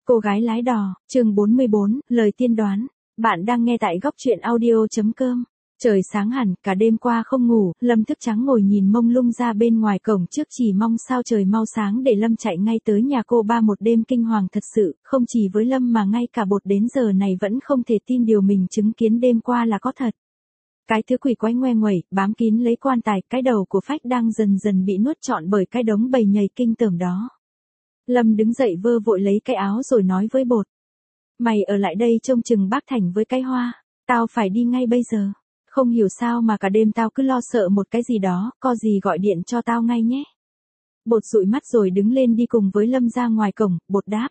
Cô gái lái đò, chương 44, lời tiên đoán. Bạn đang nghe tại góc truyện audio.com. Trời sáng hẳn, cả đêm qua không ngủ, Lâm thức trắng ngồi nhìn mông lung ra bên ngoài cổng trước chỉ mong sao trời mau sáng để Lâm chạy ngay tới nhà cô ba. Một đêm kinh hoàng thật sự, không chỉ với Lâm mà ngay cả Bột đến giờ này vẫn không thể tin điều mình chứng kiến đêm qua là có thật. Cái thứ quỷ quái ngoe nguẩy, bám kín lấy quan tài, cái đầu của Phách đang dần dần bị nuốt trọn bởi cái đống bầy nhầy kinh tởm đó. Lâm đứng dậy vơ vội lấy cái áo rồi nói với Bột. Mày ở lại đây trông chừng bác Thành với cái Hoa, tao phải đi ngay bây giờ. Không hiểu sao mà cả đêm tao cứ lo sợ một cái gì đó, có gì gọi điện cho tao ngay nhé. Bột dụi mắt rồi đứng lên đi cùng với Lâm ra ngoài cổng. Bột đáp.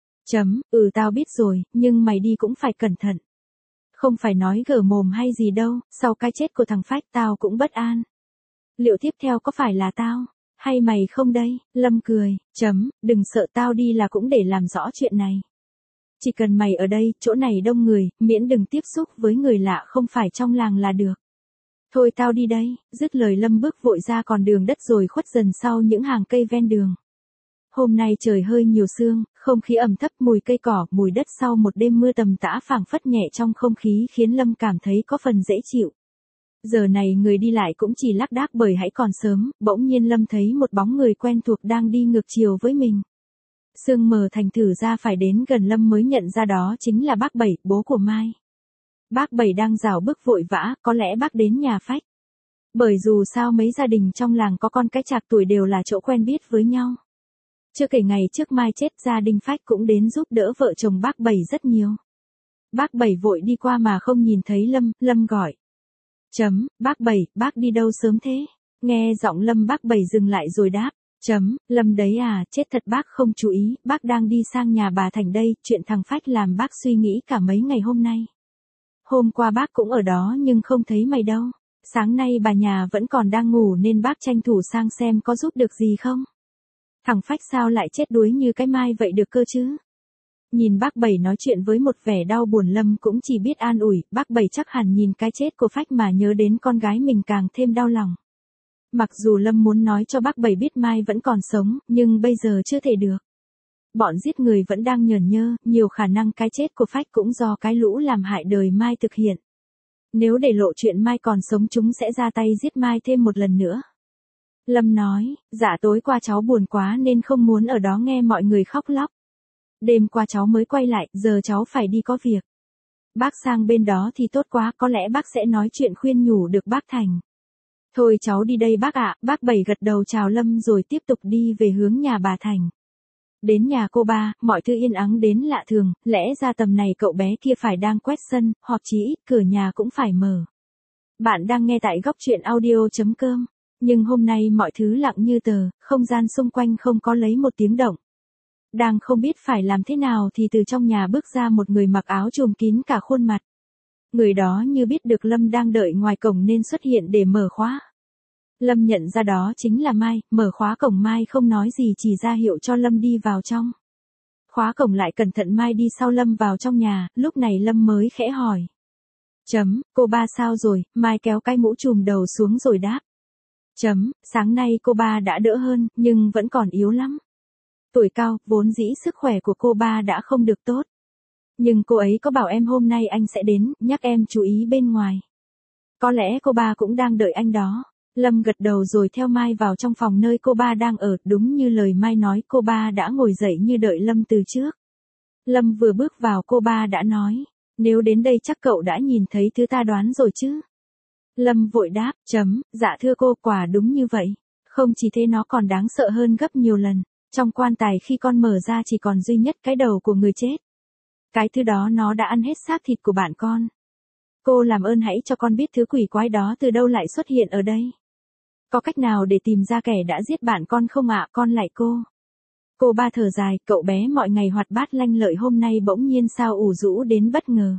Tao biết rồi, nhưng mày đi cũng phải cẩn thận. Không phải nói gở mồm hay gì đâu, sau cái chết của thằng Phách tao cũng bất an. Liệu tiếp theo có phải là tao, hay mày không đây? Lâm cười. Đừng sợ, tao đi là cũng để làm rõ chuyện này. Chỉ cần mày ở đây, chỗ này đông người, miễn đừng tiếp xúc với người lạ không phải trong làng là được. Thôi tao đi đây, dứt lời Lâm bước vội ra con đường đất rồi khuất dần sau những hàng cây ven đường. Hôm nay trời hơi nhiều sương, không khí ẩm thấp, mùi cây cỏ, mùi đất sau một đêm mưa tầm tã phảng phất nhẹ trong không khí khiến Lâm cảm thấy có phần dễ chịu. Giờ này người đi lại cũng chỉ lác đác bởi hãy còn sớm, bỗng nhiên Lâm thấy một bóng người quen thuộc đang đi ngược chiều với mình. Sương mờ thành thử ra phải đến gần Lâm mới nhận ra đó chính là bác Bảy, bố của Mai. Bác Bảy đang rảo bước vội vã, có lẽ bác đến nhà Phách. Bởi dù sao mấy gia đình trong làng có con cái trạc tuổi đều là chỗ quen biết với nhau. Chưa kể ngày trước Mai chết, gia đình Phách cũng đến giúp đỡ vợ chồng bác Bảy rất nhiều. Bác Bảy vội đi qua mà không nhìn thấy Lâm, Lâm gọi. Bác Bảy, bác đi đâu sớm thế? Nghe giọng Lâm, bác Bảy dừng lại rồi đáp. Lâm đấy à, chết thật bác không chú ý, bác đang đi sang nhà bà Thành đây, chuyện thằng Phách làm bác suy nghĩ cả mấy ngày hôm nay. Hôm qua bác cũng ở đó nhưng không thấy mày đâu. Sáng nay bà nhà vẫn còn đang ngủ nên bác tranh thủ sang xem có giúp được gì không. Thằng Phách sao lại chết đuối như cái Mai vậy được cơ chứ? Nhìn bác Bảy nói chuyện với một vẻ đau buồn, Lâm cũng chỉ biết an ủi, bác Bảy chắc hẳn nhìn cái chết của Phách mà nhớ đến con gái mình càng thêm đau lòng. Mặc dù Lâm muốn nói cho bác Bảy biết Mai vẫn còn sống, nhưng bây giờ chưa thể được. Bọn giết người vẫn đang nhởn nhơ, nhiều khả năng cái chết của Phách cũng do cái lũ làm hại đời Mai thực hiện. Nếu để lộ chuyện Mai còn sống chúng sẽ ra tay giết Mai thêm một lần nữa. Lâm nói, dạ tối qua cháu buồn quá nên không muốn ở đó nghe mọi người khóc lóc. Đêm qua cháu mới quay lại, giờ cháu phải đi có việc. Bác sang bên đó thì tốt quá, có lẽ bác sẽ nói chuyện khuyên nhủ được bác Thành. Thôi cháu đi đây bác ạ. Bác Bảy gật đầu chào Lâm rồi tiếp tục đi về hướng nhà bà Thành. Đến nhà cô ba, mọi thứ yên ắng đến lạ thường, lẽ ra tầm này cậu bé kia phải đang quét sân, hoặc chí ít cửa nhà cũng phải mở. Bạn đang nghe tại góc truyện audio.com. Nhưng hôm nay mọi thứ lặng như tờ, không gian xung quanh không có lấy một tiếng động. Đang không biết phải làm thế nào thì từ trong nhà bước ra một người mặc áo trùm kín cả khuôn mặt. Người đó như biết được Lâm đang đợi ngoài cổng nên xuất hiện để mở khóa. Lâm nhận ra đó chính là Mai, mở khóa cổng Mai không nói gì chỉ ra hiệu cho Lâm đi vào trong. Khóa cổng lại cẩn thận, Mai đi sau Lâm vào trong nhà, lúc này Lâm mới khẽ hỏi. Cô ba sao rồi? Mai kéo cái mũ trùm đầu xuống rồi đáp. Sáng nay cô ba đã đỡ hơn, nhưng vẫn còn yếu lắm. Tuổi cao, vốn dĩ sức khỏe của cô ba đã không được tốt. Nhưng cô ấy có bảo em hôm nay anh sẽ đến, nhắc em chú ý bên ngoài. Có lẽ cô ba cũng đang đợi anh đó. Lâm gật đầu rồi theo Mai vào trong phòng nơi cô ba đang ở, đúng như lời Mai nói, cô ba đã ngồi dậy như đợi Lâm từ trước. Lâm vừa bước vào cô ba đã nói, nếu đến đây chắc cậu đã nhìn thấy thứ ta đoán rồi chứ. Lâm vội đáp, dạ thưa cô, quả đúng như vậy. Không chỉ thế nó còn đáng sợ hơn gấp nhiều lần. Trong quan tài khi con mở ra chỉ còn duy nhất cái đầu của người chết. Cái thứ đó nó đã ăn hết xác thịt của bạn con. Cô làm ơn hãy cho con biết thứ quỷ quái đó từ đâu lại xuất hiện ở đây. Có cách nào để tìm ra kẻ đã giết bạn con không ạ? Con lạy cô. Cô ba thở dài, cậu bé mọi ngày hoạt bát lanh lợi hôm nay bỗng nhiên sao ủ rũ đến bất ngờ.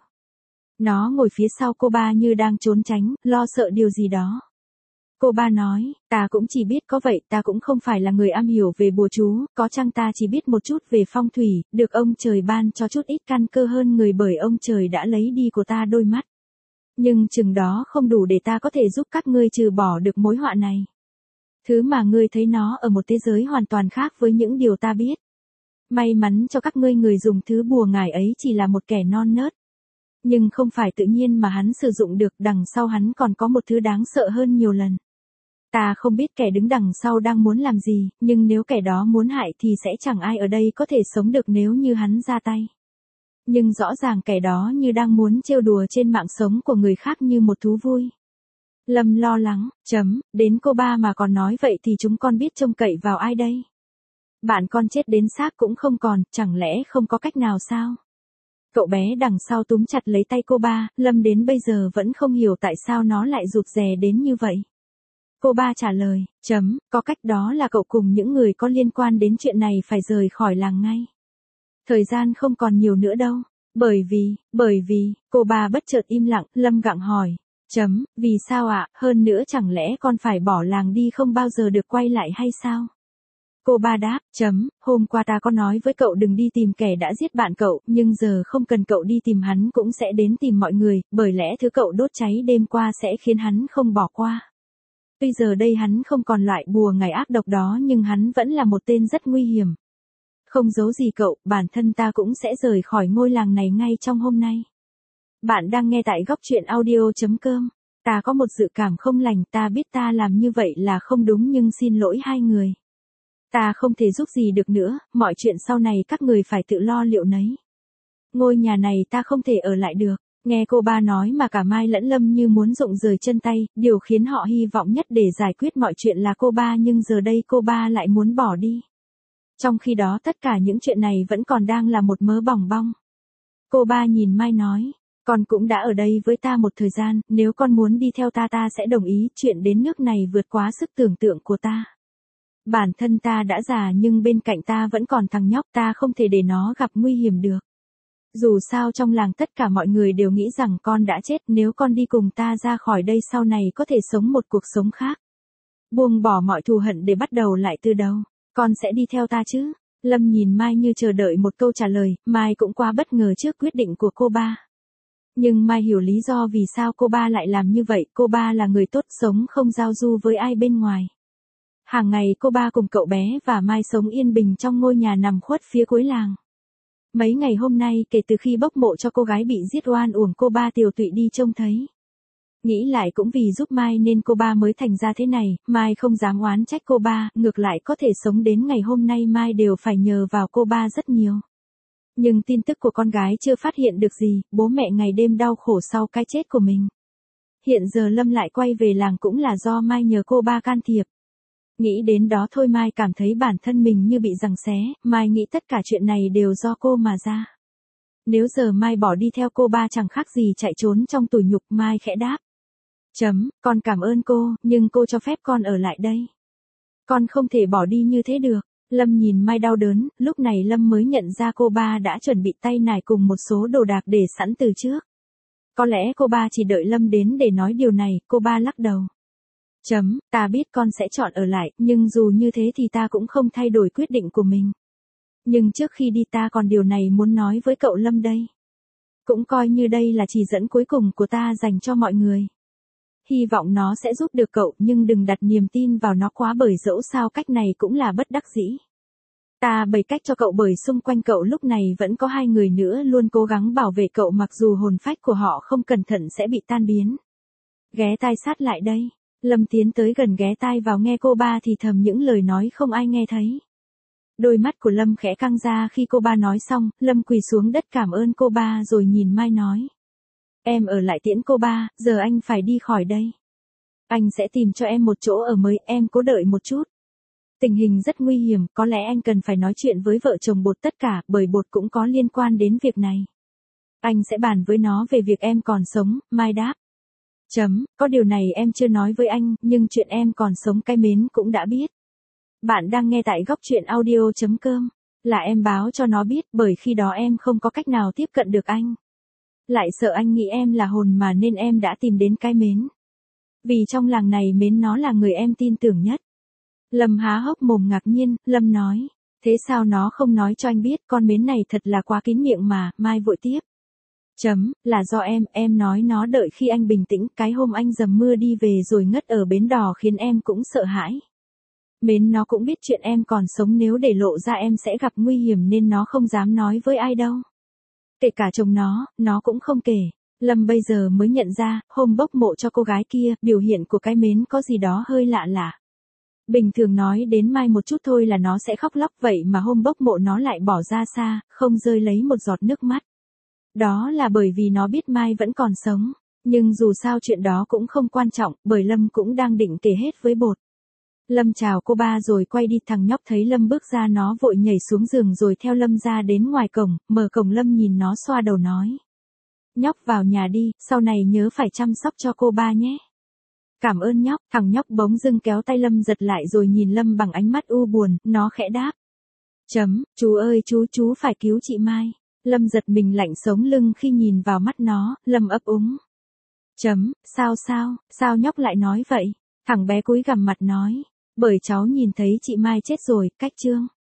Nó ngồi phía sau cô ba như đang trốn tránh, lo sợ điều gì đó. Cô ba nói, ta cũng chỉ biết có vậy, ta cũng không phải là người am hiểu về bùa chú, có chăng ta chỉ biết một chút về phong thủy, được ông trời ban cho chút ít căn cơ hơn người bởi ông trời đã lấy đi của ta đôi mắt. Nhưng chừng đó không đủ để ta có thể giúp các ngươi trừ bỏ được mối họa này. Thứ mà ngươi thấy nó ở một thế giới hoàn toàn khác với những điều ta biết. May mắn cho các ngươi người dùng thứ bùa ngải ấy chỉ là một kẻ non nớt. Nhưng không phải tự nhiên mà hắn sử dụng được, đằng sau hắn còn có một thứ đáng sợ hơn nhiều lần. Ta không biết kẻ đứng đằng sau đang muốn làm gì, nhưng nếu kẻ đó muốn hại thì sẽ chẳng ai ở đây có thể sống được nếu như hắn ra tay. Nhưng rõ ràng kẻ đó như đang muốn trêu đùa trên mạng sống của người khác như một thú vui. Lâm lo lắng, đến cô ba mà còn nói vậy thì chúng con biết trông cậy vào ai đây? Bạn con chết đến xác cũng không còn, chẳng lẽ không có cách nào sao? Cậu bé đằng sau túm chặt lấy tay cô ba, Lâm đến bây giờ vẫn không hiểu tại sao nó lại rụt rè đến như vậy. Cô ba trả lời, có cách, đó là cậu cùng những người có liên quan đến chuyện này phải rời khỏi làng ngay. Thời gian không còn nhiều nữa đâu. Bởi vì, cô ba bất chợt im lặng, Lâm gặng hỏi. Vì sao ạ, hơn nữa chẳng lẽ con phải bỏ làng đi không bao giờ được quay lại hay sao? Cô ba đáp, hôm qua ta có nói với cậu đừng đi tìm kẻ đã giết bạn cậu, nhưng giờ không cần cậu đi tìm hắn cũng sẽ đến tìm mọi người, bởi lẽ thứ cậu đốt cháy đêm qua sẽ khiến hắn không bỏ qua. Bây giờ đây hắn không còn loại bùa ngải ác độc đó nhưng hắn vẫn là một tên rất nguy hiểm. Không giấu gì cậu, bản thân ta cũng sẽ rời khỏi ngôi làng này ngay trong hôm nay. Bạn đang nghe tại góc truyện audio.com. Ta có một dự cảm không lành, ta biết ta làm như vậy là không đúng nhưng xin lỗi hai người. Ta không thể giúp gì được nữa, mọi chuyện sau này các người phải tự lo liệu nấy. Ngôi nhà này ta không thể ở lại được. Nghe cô ba nói mà cả Mai lẫn Lâm như muốn rụng rời chân tay, điều khiến họ hy vọng nhất để giải quyết mọi chuyện là cô ba, nhưng giờ đây cô ba lại muốn bỏ đi. Trong khi đó tất cả những chuyện này vẫn còn đang là một mớ bòng bong. Cô ba nhìn Mai nói, con cũng đã ở đây với ta một thời gian, nếu con muốn đi theo ta ta sẽ đồng ý, chuyện đến nước này vượt quá sức tưởng tượng của ta. Bản thân ta đã già nhưng bên cạnh ta vẫn còn thằng nhóc, ta không thể để nó gặp nguy hiểm được. Dù sao trong làng tất cả mọi người đều nghĩ rằng con đã chết, nếu con đi cùng ta ra khỏi đây sau này có thể sống một cuộc sống khác. Buông bỏ mọi thù hận để bắt đầu lại từ đầu. Con sẽ đi theo ta chứ? Lâm nhìn Mai như chờ đợi một câu trả lời, Mai cũng quá bất ngờ trước quyết định của cô ba. Nhưng Mai hiểu lý do vì sao cô ba lại làm như vậy, cô ba là người tốt, sống không giao du với ai bên ngoài. Hàng ngày cô ba cùng cậu bé và Mai sống yên bình trong ngôi nhà nằm khuất phía cuối làng. Mấy ngày hôm nay kể từ khi bốc mộ cho cô gái bị giết oan uổng, cô ba tiều tụy đi trông thấy. Nghĩ lại cũng vì giúp Mai nên cô ba mới thành ra thế này, Mai không dám oán trách cô ba, ngược lại có thể sống đến ngày hôm nay Mai đều phải nhờ vào cô ba rất nhiều. Nhưng tin tức của con gái chưa phát hiện được gì, bố mẹ ngày đêm đau khổ sau cái chết của mình. Hiện giờ Lâm lại quay về làng cũng là do Mai nhờ cô ba can thiệp. Nghĩ đến đó thôi Mai cảm thấy bản thân mình như bị giằng xé, Mai nghĩ tất cả chuyện này đều do cô mà ra. Nếu giờ Mai bỏ đi theo cô ba chẳng khác gì chạy trốn trong tủi nhục, Mai khẽ đáp. Con cảm ơn cô, nhưng cô cho phép con ở lại đây. Con không thể bỏ đi như thế được. Lâm nhìn Mai đau đớn, lúc này Lâm mới nhận ra cô ba đã chuẩn bị tay nải cùng một số đồ đạc để sẵn từ trước. Có lẽ cô ba chỉ đợi Lâm đến để nói điều này, cô ba lắc đầu. Ta biết con sẽ chọn ở lại, nhưng dù như thế thì ta cũng không thay đổi quyết định của mình. Nhưng trước khi đi ta còn điều này muốn nói với cậu Lâm đây. Cũng coi như đây là chỉ dẫn cuối cùng của ta dành cho mọi người. Hy vọng nó sẽ giúp được cậu, nhưng đừng đặt niềm tin vào nó quá, bởi dẫu sao cách này cũng là bất đắc dĩ. Ta bày cách cho cậu bởi xung quanh cậu lúc này vẫn có hai người nữa luôn cố gắng bảo vệ cậu, mặc dù hồn phách của họ không cẩn thận sẽ bị tan biến. Ghé tai sát lại đây. Lâm tiến tới gần ghé tai vào nghe cô ba thì thầm những lời nói không ai nghe thấy. Đôi mắt của Lâm khẽ căng ra khi cô ba nói xong, Lâm quỳ xuống đất cảm ơn cô ba rồi nhìn Mai nói. Em ở lại tiễn cô ba, giờ anh phải đi khỏi đây. Anh sẽ tìm cho em một chỗ ở mới, em cố đợi một chút. Tình hình rất nguy hiểm, có lẽ anh cần phải nói chuyện với vợ chồng Bột tất cả, bởi Bột cũng có liên quan đến việc này. Anh sẽ bàn với nó về việc em còn sống, Mai đáp. Có điều này em chưa nói với anh, nhưng chuyện em còn sống cái mến cũng đã biết. Bạn đang nghe tại góc truyện audio.com. Là em báo cho nó biết, bởi khi đó em không có cách nào tiếp cận được anh. Lại sợ anh nghĩ em là hồn mà nên em đã tìm đến cái mến. Vì trong làng này mến nó là người em tin tưởng nhất. Lâm há hốc mồm ngạc nhiên, Lâm nói. Thế sao nó không nói cho anh biết, con mến này thật là quá kín miệng mà, Mai vội tiếp. Là do em nói nó đợi khi anh bình tĩnh, cái hôm anh dầm mưa đi về rồi ngất ở bến đò khiến em cũng sợ hãi. Mến nó cũng biết chuyện em còn sống, nếu để lộ ra em sẽ gặp nguy hiểm nên nó không dám nói với ai đâu. Kể cả chồng nó cũng không kể. Lâm bây giờ mới nhận ra, hôm bốc mộ cho cô gái kia, biểu hiện của cái Mến có gì đó hơi lạ lạ. Bình thường nói đến Mai một chút thôi là nó sẽ khóc lóc, vậy mà hôm bốc mộ nó lại bỏ ra xa, không rơi lấy một giọt nước mắt. Đó là bởi vì nó biết Mai vẫn còn sống. Nhưng dù sao chuyện đó cũng không quan trọng, bởi Lâm cũng đang định kể hết với bột. Lâm chào cô ba rồi quay đi, thằng nhóc thấy Lâm bước ra nó vội nhảy xuống giường rồi theo Lâm ra đến ngoài cổng, mở cổng Lâm nhìn nó xoa đầu nói. Nhóc vào nhà đi, sau này nhớ phải chăm sóc cho cô ba nhé. Cảm ơn nhóc, thằng nhóc bỗng dưng kéo tay Lâm giật lại rồi nhìn Lâm bằng ánh mắt u buồn, nó khẽ đáp. Chú ơi chú phải cứu chị Mai. Lâm giật mình lạnh sống lưng khi nhìn vào mắt nó, Lâm ấp úng. Sao nhóc lại nói vậy? Thằng bé cúi gằm mặt nói. Bởi cháu nhìn thấy chị Mai chết rồi, cách chương.